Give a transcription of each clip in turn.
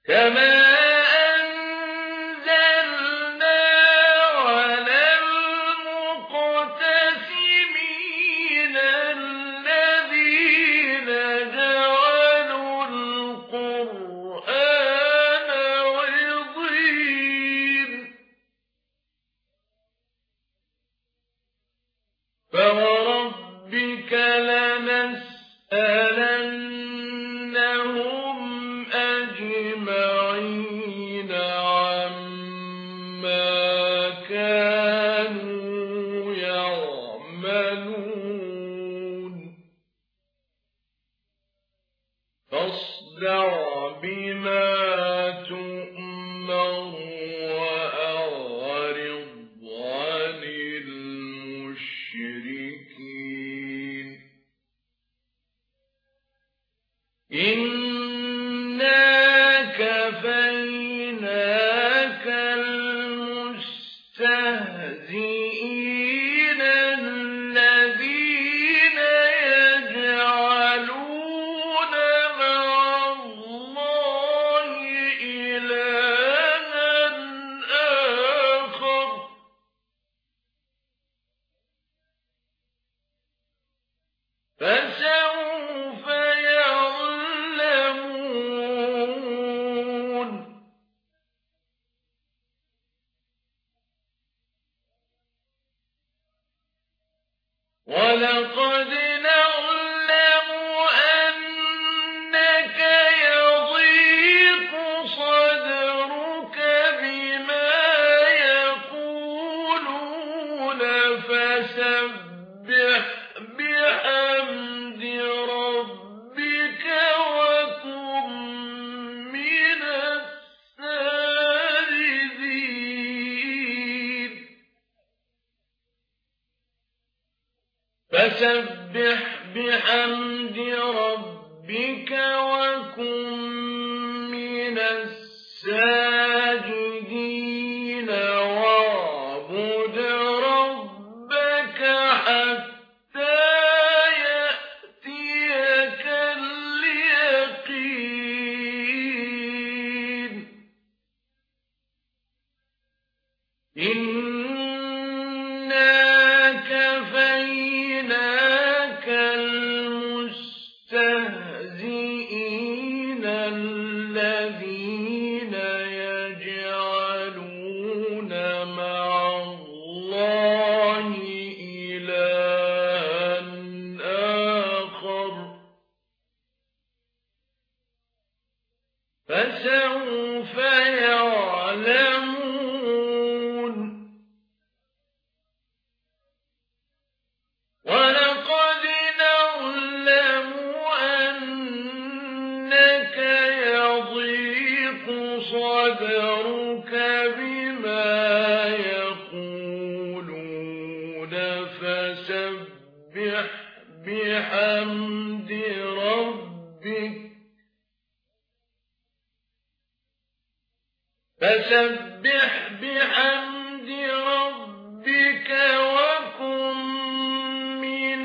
كما أنزلنا على المقتسمين الذين جعلوا القرآن عضين فوربك لنسألنهم أجمعين عما كانوا يعملون فاصدع بما تؤمر وأعرض عن المشركين إنا كفيناك المستهزئين الذين يجعلون مع الله إلها آخر فسوف يعلمون ولقد نعلم أنك يضيق صدرك بما يقولون فسبح بحمد ربك وكن من الساجدين فسبح بحمد ربك وكن من الساجدين واعبد ربك حتى يأتيك اليقين إنا كفيناك المستهزئين الذين يجعلون مع الله إلها آخر فسوف يعلمون ولقد نعلم أنك يضيق صدرك بما يقولون فسبح بحمد ربك وكن من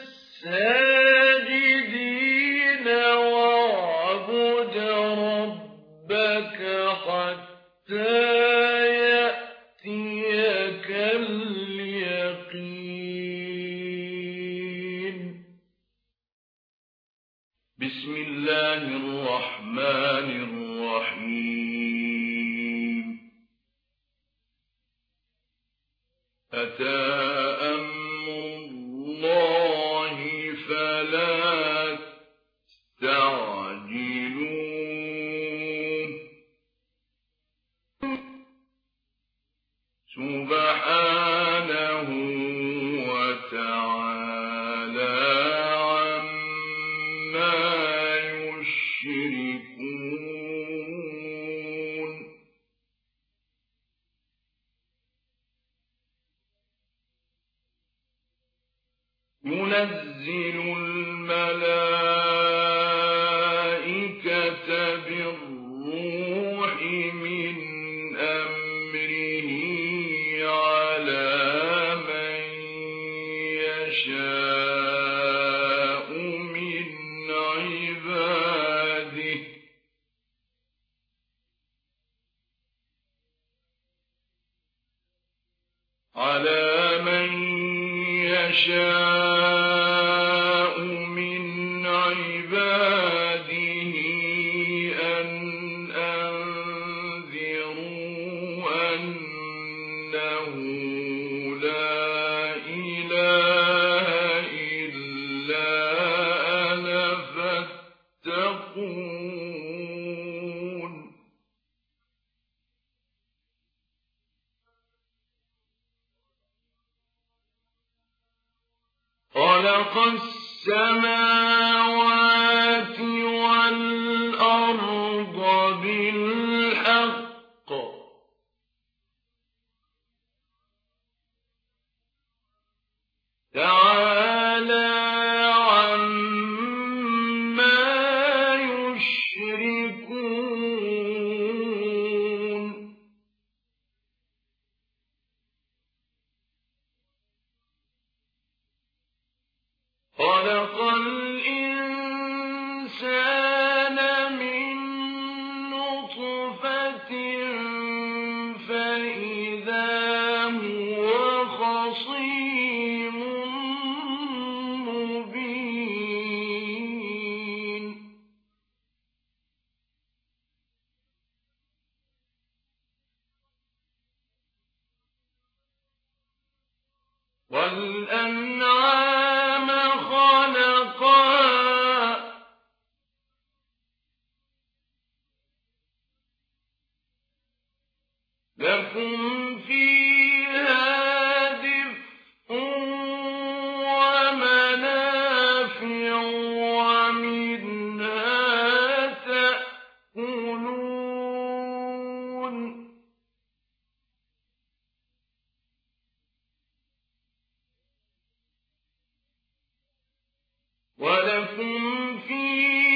الساجدين واعبد ربك حتى يأتيك اليقين بسم الله الرحمن الرحيم أتى أمر الله فلا تستعجلوه سبحانه وتعالى عما يشركون ينزل الملائكة بالروح من أمره على من يشاء من عباده أن أنذروا أنه لا إله إلا أنا فاتقون خلق السماوات والأرض بالحق تعالى عما يشركون خلق الإنسان من نطفة فإذا هو خصيم مبين والأنعام خلقها لكم فيها دفء ومنافع ومنها تأكلون ولكم فيها